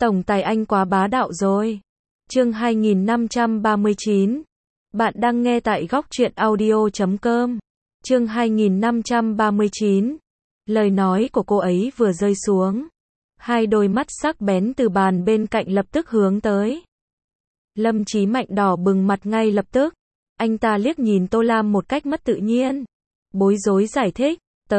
Tổng tài anh quá bá đạo rồi. Chương 2539. Bạn đang nghe tại góc truyện audio.com. Chương 2539. Lời nói của cô ấy vừa rơi xuống, hai đôi mắt sắc bén từ bàn bên cạnh lập tức hướng tới. Lâm Chí Mạnh đỏ bừng mặt ngay lập tức. Anh ta liếc nhìn Tô Lam một cách mất tự nhiên. Bối rối giải thích,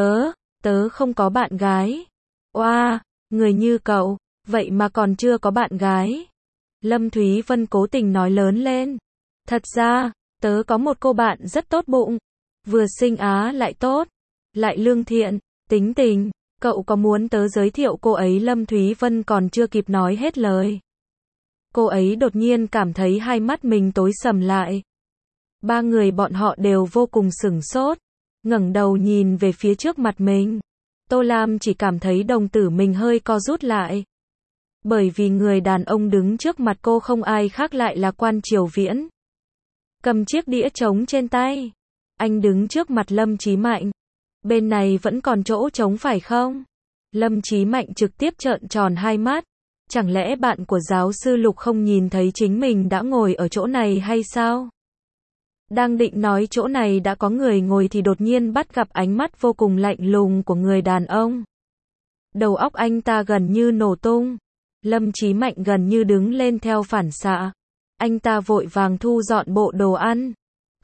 tớ không có bạn gái. Oa, người như cậu, vậy mà còn chưa có bạn gái. Lâm Thúy Vân cố tình nói lớn lên. Thật ra, tớ có một cô bạn rất tốt bụng. Vừa xinh á lại tốt, lại lương thiện, tính tình. Cậu có muốn tớ giới thiệu cô ấy? Lâm Thúy Vân còn chưa kịp nói hết lời. Cô ấy đột nhiên cảm thấy hai mắt mình tối sầm lại. Ba người bọn họ đều vô cùng sửng sốt, ngẩng đầu nhìn về phía trước mặt mình. Tô Lam chỉ cảm thấy đồng tử mình hơi co rút lại. Bởi vì người đàn ông đứng trước mặt cô không ai khác lại là Quan Triều Viễn. Cầm chiếc đĩa trống trên tay. Anh đứng trước mặt Lâm Chí Mạnh. Bên này vẫn còn chỗ trống phải không? Lâm Chí Mạnh trực tiếp trợn tròn hai mắt. Chẳng lẽ bạn của giáo sư Lục không nhìn thấy chính mình đã ngồi ở chỗ này hay sao? Đang định nói chỗ này đã có người ngồi thì đột nhiên bắt gặp ánh mắt vô cùng lạnh lùng của người đàn ông. Đầu óc anh ta gần như nổ tung. Lâm Chí Mạnh gần như đứng lên theo phản xạ. Anh ta vội vàng thu dọn bộ đồ ăn.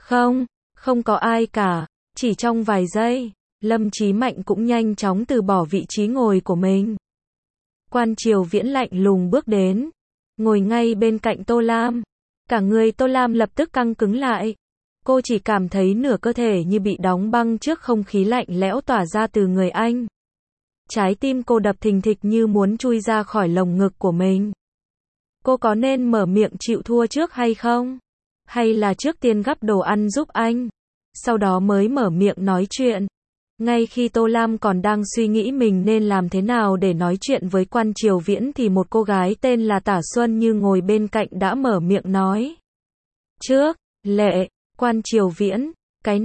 Không có ai cả. Chỉ trong vài giây, Lâm Chí Mạnh cũng nhanh chóng từ bỏ vị trí ngồi của mình. Quan Triều Viễn lạnh lùng bước đến, ngồi ngay bên cạnh Tô Lam. Cả người Tô Lam lập tức căng cứng lại. Cô chỉ cảm thấy nửa cơ thể như bị đóng băng trước không khí lạnh lẽo tỏa ra từ người anh. Trái tim cô đập thình thịch như muốn chui ra khỏi lồng ngực của mình. Cô có nên mở miệng chịu thua trước hay không? Hay là trước tiên gắp đồ ăn giúp anh, sau đó mới mở miệng nói chuyện? Ngay khi Tô Lam còn đang suy nghĩ mình nên làm thế nào để nói chuyện với Quan Triều Viễn thì một cô gái tên là Tả Xuân Như ngồi bên cạnh đã mở miệng nói. Trước, Lệ, Quan Triều Viễn, cái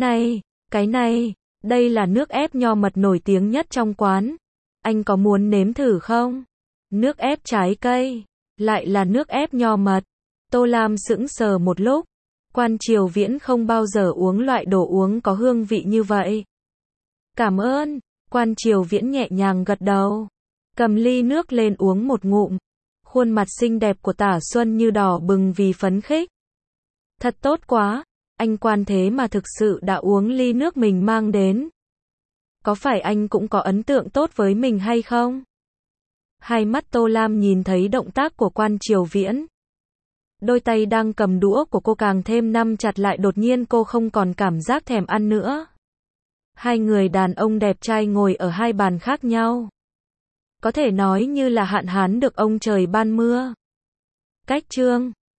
này, đây là nước ép nho mật nổi tiếng nhất trong quán. Anh có muốn nếm thử không? Nước ép trái cây, lại là nước ép nho mật. Tô Lam sững sờ một lúc. Quan Triều Viễn không bao giờ uống loại đồ uống có hương vị như vậy. Cảm ơn. Quan Triều Viễn nhẹ nhàng gật đầu, cầm ly nước lên uống một ngụm. Khuôn mặt xinh đẹp của Tả Xuân Như đỏ bừng vì phấn khích. Thật tốt quá, anh Quan thế mà thực sự đã uống ly nước mình mang đến. Có phải anh cũng có ấn tượng tốt với mình hay không? Hai mắt Tô Lam nhìn thấy động tác của Quan Triều Viễn. Đôi tay đang cầm đũa của cô càng thêm nắm chặt lại, đột nhiên cô không còn cảm giác thèm ăn nữa. Hai người đàn ông đẹp trai ngồi ở hai bàn khác nhau. Có thể nói như là hạn hán được ông trời ban mưa. Cách chương